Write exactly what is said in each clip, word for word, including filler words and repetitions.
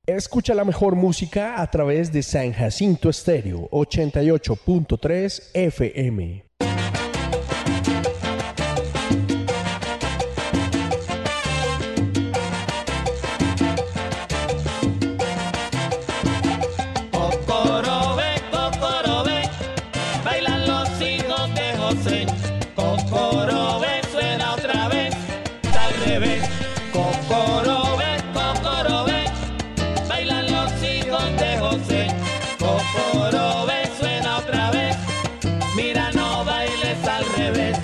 Escucha la mejor música a través de San Jacinto Estéreo ochenta y ocho punto tres F M. Cocorobé, cocorobé, bailan los hijos de José. Cocorobé suena otra vez, al revés. Cocorobé, cocorobé, bailan los hijos de José. Cocorobé suena otra vez, mira no bailes al revés.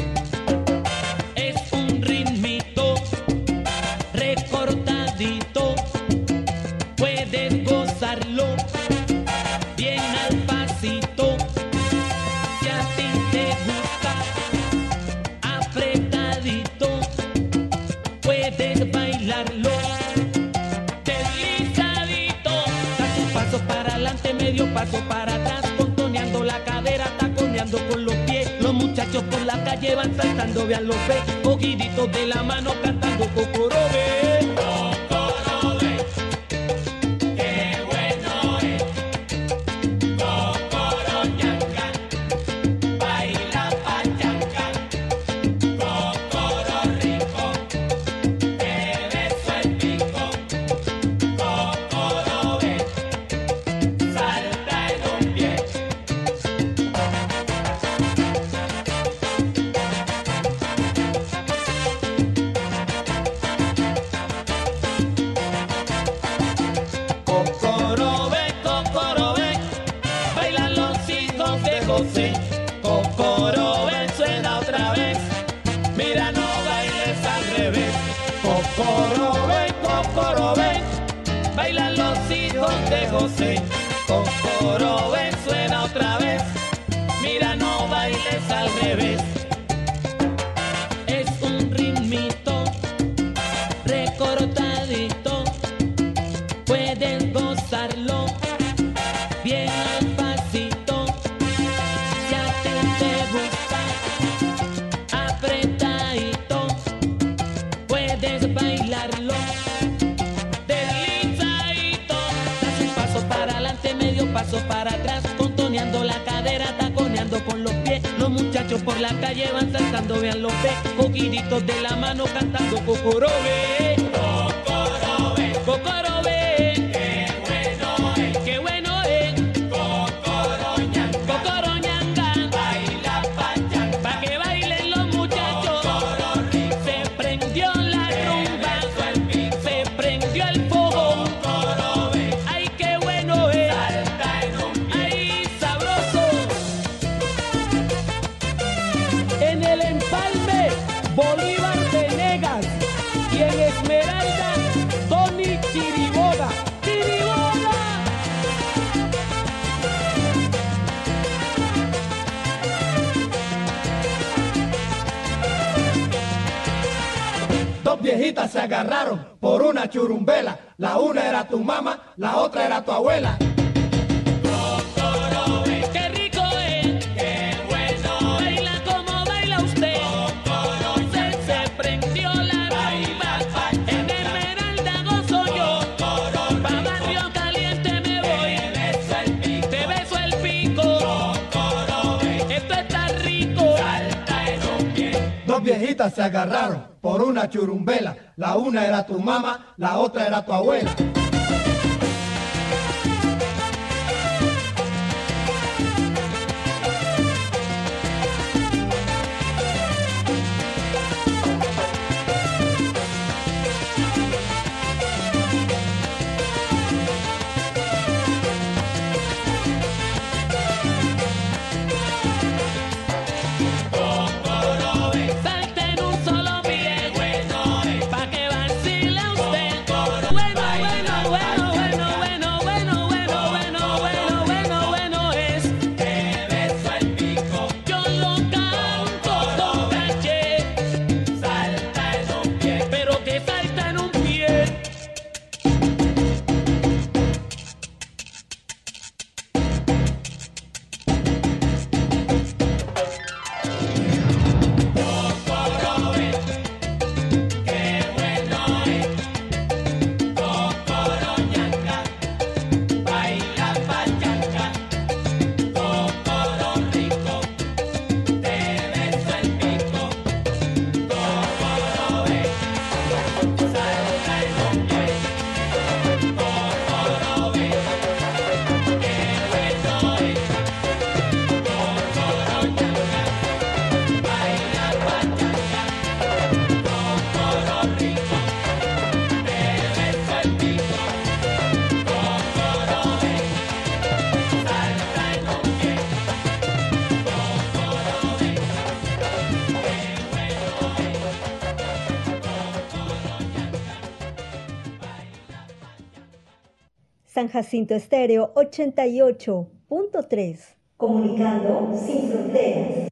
Es un ritmito recortadito, puedes gozarlo bien al pasito. Si a ti te gusta apretadito, puedes bailarlo deslizadito. Da un paso para adelante, medio paso para atrás, contoneando la cadera, taconeando con los pies. Los muchachos por la calle van saltando, vean los pies, cogiditos de la mano cantando cocorobé. Cocorobé, qué bueno es. Cocoroñanga, baila pachanga. Cocoro rico, te beso el pico. Cocorobé, salta en un pie. Cocorobé, cocorobé, bailan los hijos de José. Cocorobé suena otra vez, mira no bailes al revés. Cocorobé, cocorobé, bailan los hijos de José. Cocorobé suena otra vez, mira no bailes al revés. Es un ritmito recortadito, puedes gozarlo bien al pasito. Si a ti te gusta apretadito, puedes bailarlo deslizadito. Das un paso para adelante, medio paso para atrás, contoneando la cadera, taconeando con los pies. Los muchachos por la calle van saltando, vean los pies, cogiditos de la mano cantando cocorobé. Cocorobé, cocorobé, qué bueno es, qué bueno es. Cocoroñanga, cocoroñanga, baila pachanga, pa' que bailen los muchachos. Cocoro rico, se prendió la rumba, se prendió el fogón. Cocorobé, ay qué bueno es, salta en un pie, ay sabroso. En el empalme, Bolívar Venegas, y en Esmeralda, Tony Chiriboga. ¡Chiriboga! Dos viejitas se agarraron por una churumbela. La una era tu mamá, la otra era tu abuela. Cocorobé, qué rico es, qué bueno, baila como baila usted. Se, se prendió la rumba, en Esmeralda gozo yo. Pa' Barrio Caliente me voy, te beso el pico. Esto está rico, salta en un pie. Dos viejitas se agarraron por una churumbela. La una era tu mamá, la otra era tu abuela. Cocorobé, salta en un solo pie, bueno, pa' que vacile usted. Bueno, bueno, San Jacinto Estéreo ochenta y ocho punto tres. Comunicando sin fronteras.